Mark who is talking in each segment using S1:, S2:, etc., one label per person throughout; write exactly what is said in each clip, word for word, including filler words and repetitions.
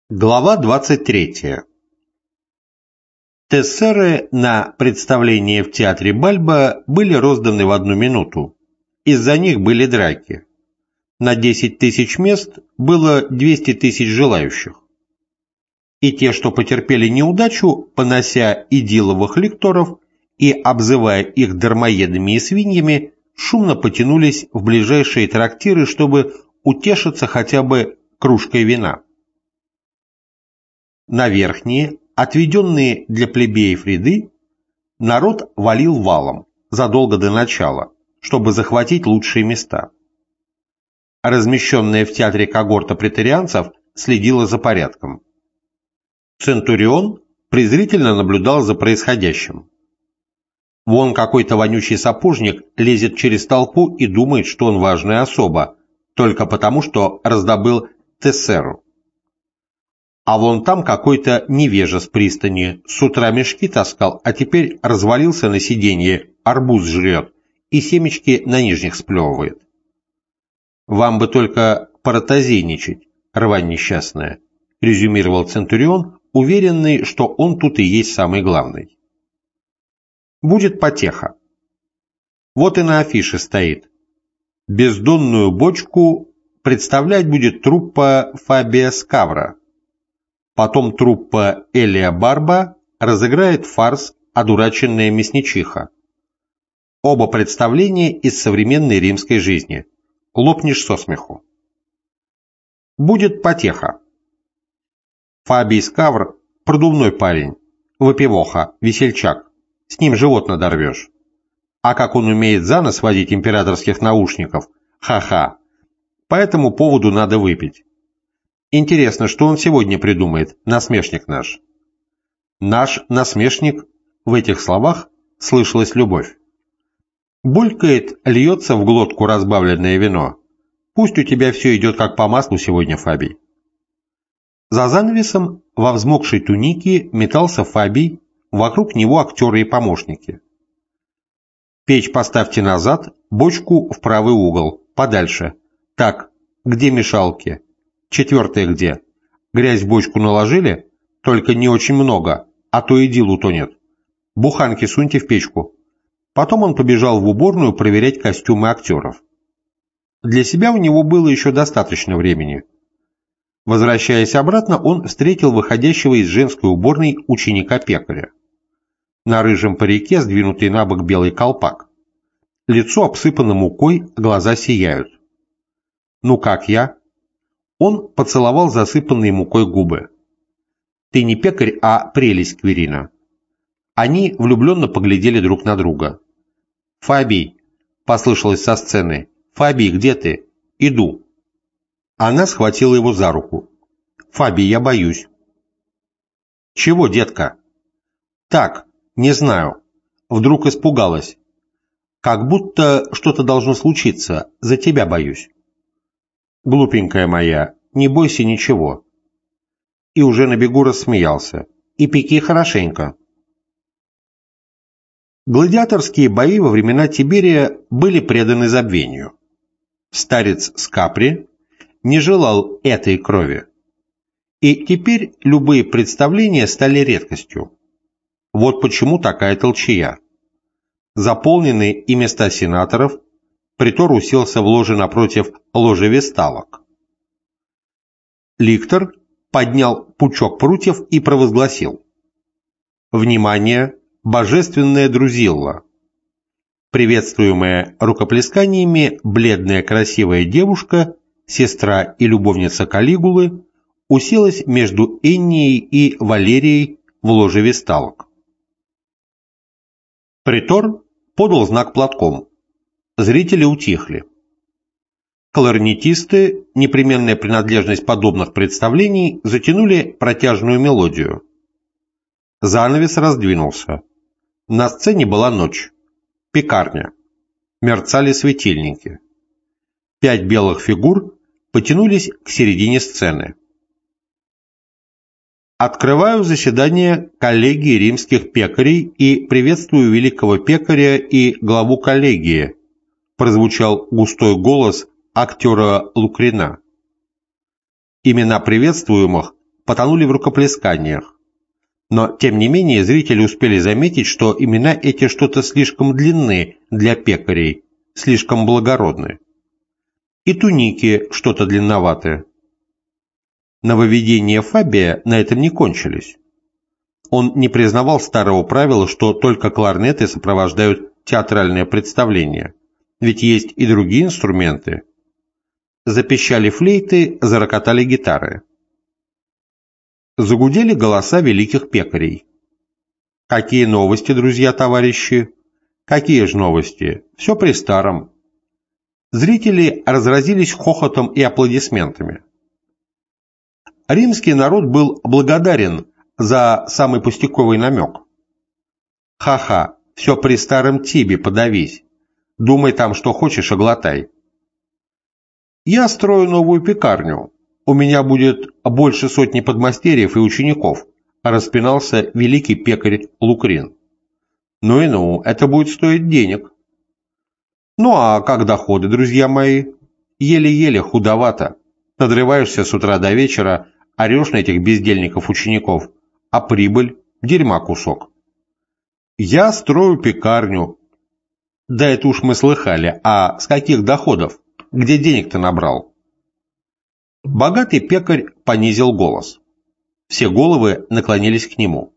S1: Глава двадцать третья. Тессеры на представлении в театре Бальба были розданы в одну минуту. Из-за них были драки. На десять тысяч мест было двести тысяч желающих. И те, что потерпели неудачу, понося идиловых лекторов и обзывая их дармоедами и свиньями, шумно потянулись в ближайшие трактиры, чтобы утешиться хотя бы кружкой вина. На верхние, отведенные для плебеев ряды, народ валил валом задолго до начала, чтобы захватить лучшие места. Размещенная в театре когорта претарианцев следила за порядком. Центурион презрительно наблюдал за происходящим. Вон какой-то вонючий сапожник лезет через толпу и думает, что он важная особа, только потому, что раздобыл тессеру. А вон там какой-то невежа с пристани, с утра мешки таскал, а теперь развалился на сиденье, арбуз жрет и семечки на нижних сплевывает. «Вам бы только паратозейничать, рвань несчастная», резюмировал Центурион, уверенный, что он тут и есть самый главный. «Будет потеха. Вот и на афише стоит. Бездонную бочку представлять будет труппа Фабия Скавра. Потом труппа Элия Барба разыграет фарс «Одураченная мясничиха». Оба представления из современной римской жизни. Лопнешь со смеху. Будет потеха. Фабий Скавр – продувной парень, выпивоха, весельчак. С ним живот надорвешь. А как он умеет за нос водить императорских наушников, ха-ха. По этому поводу надо выпить. Интересно, что он сегодня придумает, насмешник наш. Наш насмешник, в этих словах слышалась любовь. Булькает, льется в глотку разбавленное вино. Пусть у тебя все идет как по маслу сегодня, Фабий. За занавесом во взмокшей тунике метался Фабий, вокруг него актеры и помощники. Печь поставьте назад, бочку в правый угол, подальше. Так, где мешалки? Четвертое где? Грязь в бочку наложили? Только не очень много, а то и дил утонет. Буханки суньте в печку. Потом он побежал в уборную проверять костюмы актеров. Для себя у него было еще достаточно времени. Возвращаясь обратно, он встретил выходящего из женской уборной ученика-пекаря. На рыжем парике сдвинутый на бок белый колпак. Лицо обсыпано мукой, глаза сияют. «Ну как я?» Он поцеловал засыпанные мукой губы. «Ты не пекарь, а прелесть, Кверина». Они влюбленно поглядели друг на друга. «Фабий!» – послышалось со сцены. «Фабий, где ты? Иду». Она схватила его за руку. «Фабий, я боюсь». «Чего, детка?» «Так, не знаю. Вдруг испугалась. Как будто что-то должно случиться. За тебя боюсь». «Глупенькая моя, не бойся ничего». И уже на бегу рассмеялся. «И пеки хорошенько». Гладиаторские бои во времена Тиберия были преданы забвению. Старец Скапри не желал этой крови. И теперь любые представления стали редкостью. Вот почему такая толчая. Заполнены и места сенаторов, притор уселся в ложе напротив ложи весталок. Ликтор поднял пучок прутьев и провозгласил: «Внимание, божественная Друзилла!» Приветствуемая рукоплесканиями, бледная красивая девушка, сестра и любовница Калигулы, уселась между Эннией и Валерией в ложе весталок. Притор подал знак платком. Зрители утихли. Кларнетисты, непременная принадлежность подобных представлений, затянули протяжную мелодию. Занавес раздвинулся. На сцене была ночь. Пекарня. Мерцали светильники. Пять белых фигур потянулись к середине сцены. Открываю заседание коллегии римских пекарей и приветствую великого пекаря и главу коллегии, прозвучал густой голос актера Лукрина. Имена приветствуемых потонули в рукоплесканиях. Но, тем не менее, зрители успели заметить, что имена эти что-то слишком длинны для пекарей, слишком благородны. И туники что-то длинноваты. Нововведения Фабия на этом не кончились. Он не признавал старого правила, что только кларнеты сопровождают театральное представление, ведь есть и другие инструменты. Запищали флейты, зарокотали гитары. Загудели голоса великих пекарей. Какие новости, друзья-товарищи? Какие же новости? Все при старом. Зрители разразились хохотом и аплодисментами. Римский народ был благодарен за самый пустяковый намек. Ха-ха, все при старом Тибе, подавись. Думай там, что хочешь, и глотай. Я строю новую пекарню. У меня будет больше сотни подмастерьев и учеников, распинался великий пекарь Лукрин. Ну и ну, это будет стоить денег. Ну а как доходы, друзья мои? Еле-еле, худовато. Надрываешься с утра до вечера, орешь на этих бездельников-учеников, а прибыль – дерьма кусок. Я строю пекарню. Да это уж мы слыхали, а с каких доходов? Где денег-то набрал? Богатый пекарь понизил голос. Все головы наклонились к нему.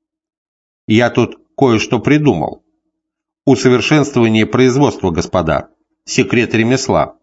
S1: Я тут кое-что придумал. Усовершенствование производства, господа. Секрет ремесла.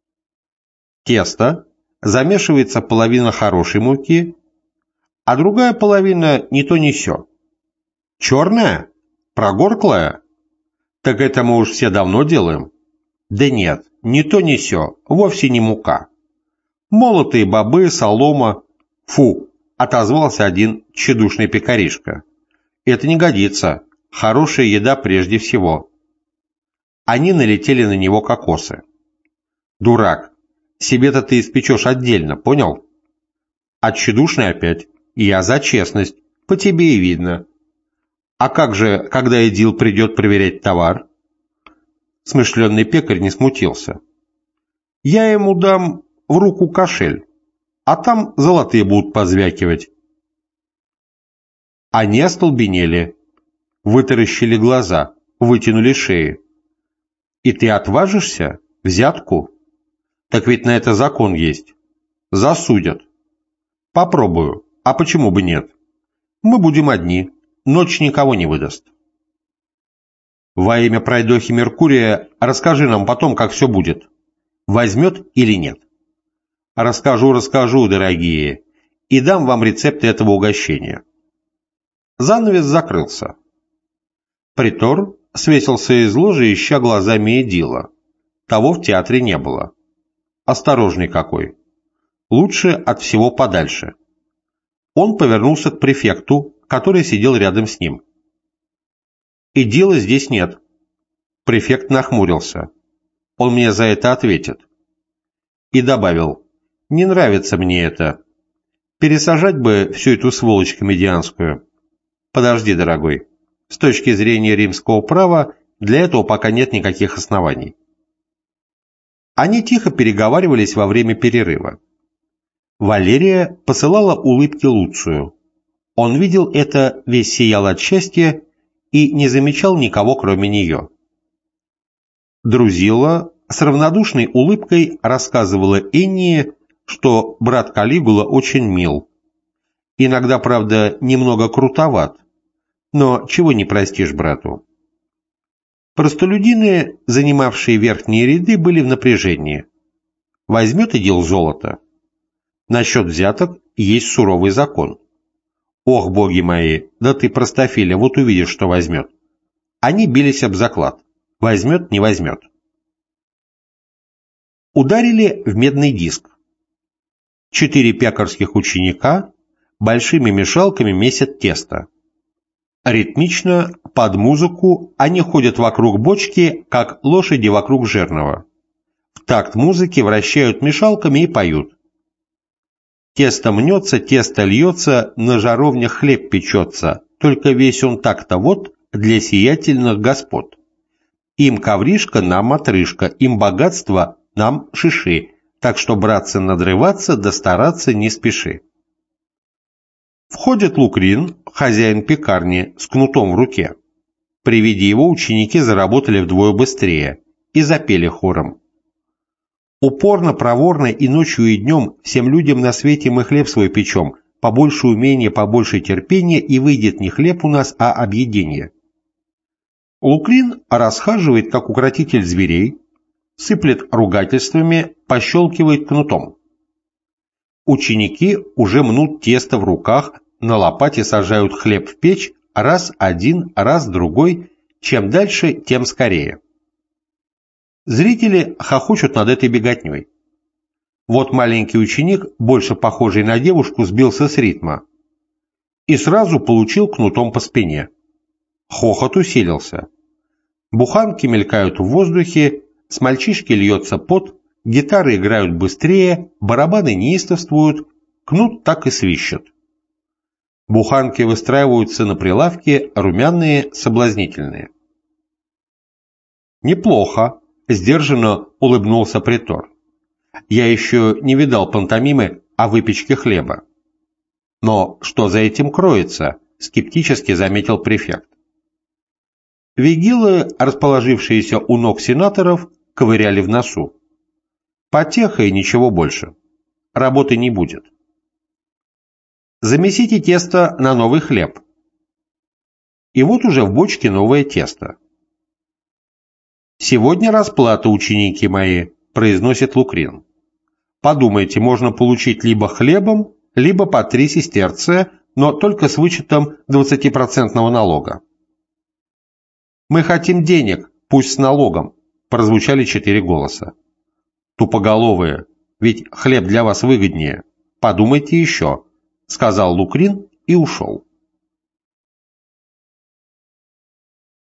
S1: Тесто замешивается половина хорошей муки, а другая половина не то ни сё. Черная? Прогорклая? Так это мы уж все давно делаем. Да нет, ни то ни сё, вовсе не мука. Молотые бобы, солома. Фу, отозвался один тщедушный пекаришка. Это не годится, хорошая еда прежде всего. Они налетели на него как осы. Дурак, себе-то ты испечешь отдельно, понял? А тщедушный опять. Я за честность, по тебе и видно. А как же, когда Эдил придет проверять товар? Смышленный пекарь не смутился. Я ему дам в руку кошель, а там золотые будут позвякивать. Они остолбенели, вытаращили глаза, вытянули шеи. И ты отважишься? Взятку? Так ведь на это закон есть. Засудят. Попробую. А почему бы нет? Мы будем одни. Ночь никого не выдаст. Во имя пройдохи Меркурия расскажи нам потом, как все будет. Возьмет или нет? Расскажу, расскажу, дорогие, и дам вам рецепт этого угощения. Занавес закрылся. Притор свесился из ложи, ища глазами Эдила. Того в театре не было. Осторожный какой. Лучше от всего подальше. Он повернулся к префекту, который сидел рядом с ним. Эдила здесь нет. Префект нахмурился. Он мне за это ответит. И добавил: не нравится мне это. Пересажать бы всю эту сволочь комедианскую. Подожди, дорогой. С точки зрения римского права для этого пока нет никаких оснований. Они тихо переговаривались во время перерыва. Валерия посылала улыбки Луцию. Он видел это, весь сиял от счастья и не замечал никого, кроме нее. Друзила с равнодушной улыбкой рассказывала Эннии, что брат Калигула очень мил. Иногда, правда, немного крутоват, но чего не простишь брату. Простолюдины, занимавшие верхние ряды, были в напряжении. Возьмет Эдил золото. Насчет взяток есть суровый закон. Ох, боги мои, да ты простофиля, вот увидишь, что возьмет. Они бились об заклад. Возьмет, не возьмет. Ударили в медный диск. Четыре пекарских ученика большими мешалками месят тесто. Ритмично, под музыку, они ходят вокруг бочки, как лошади вокруг жернова. В такт музыки вращают мешалками и поют. Тесто мнется, тесто льется, на жаровнях хлеб печется, только весь он так-то вот для сиятельных господ. Им ковришка, нам отрыжка, им богатство, нам шиши, так что, братцы, надрываться да стараться не спеши. Входит Лукрин, хозяин пекарни, с кнутом в руке. При виде его ученики заработали вдвое быстрее и запели хором. Упорно, проворно и ночью, и днем всем людям на свете мы хлеб свой печем, побольше умения, побольше терпения, и выйдет не хлеб у нас, а объедение. Лукрин расхаживает, как укротитель зверей, сыплет ругательствами, пощелкивает кнутом. Ученики уже мнут тесто в руках, на лопате сажают хлеб в печь, раз один, раз другой, чем дальше, тем скорее. Зрители хохочут над этой беготней. Вот маленький ученик, больше похожий на девушку, сбился с ритма и сразу получил кнутом по спине. Хохот усилился. Буханки мелькают в воздухе, с мальчишки льется пот, гитары играют быстрее, барабаны неистовствуют, кнут так и свищет. Буханки выстраиваются на прилавке, румяные, соблазнительные. «Неплохо», — сдержанно улыбнулся претор. «Я еще не видал пантомимы о выпечке хлеба». «Но что за этим кроется?» — скептически заметил префект. Вигилы, расположившиеся у ног сенаторов, ковыряли в носу. Потеха и ничего больше. Работы не будет. Замесите тесто на новый хлеб. И вот уже в бочке новое тесто. «Сегодня расплата, ученики мои», — произносит Лукрин. «Подумайте, можно получить либо хлебом, либо по три сестерция, но только с вычетом двадцатипроцентного налога». «Мы хотим денег, пусть с налогом», — прозвучали четыре голоса. «Тупоголовые, ведь хлеб для вас выгоднее. Подумайте еще», — сказал Лукрин и ушел.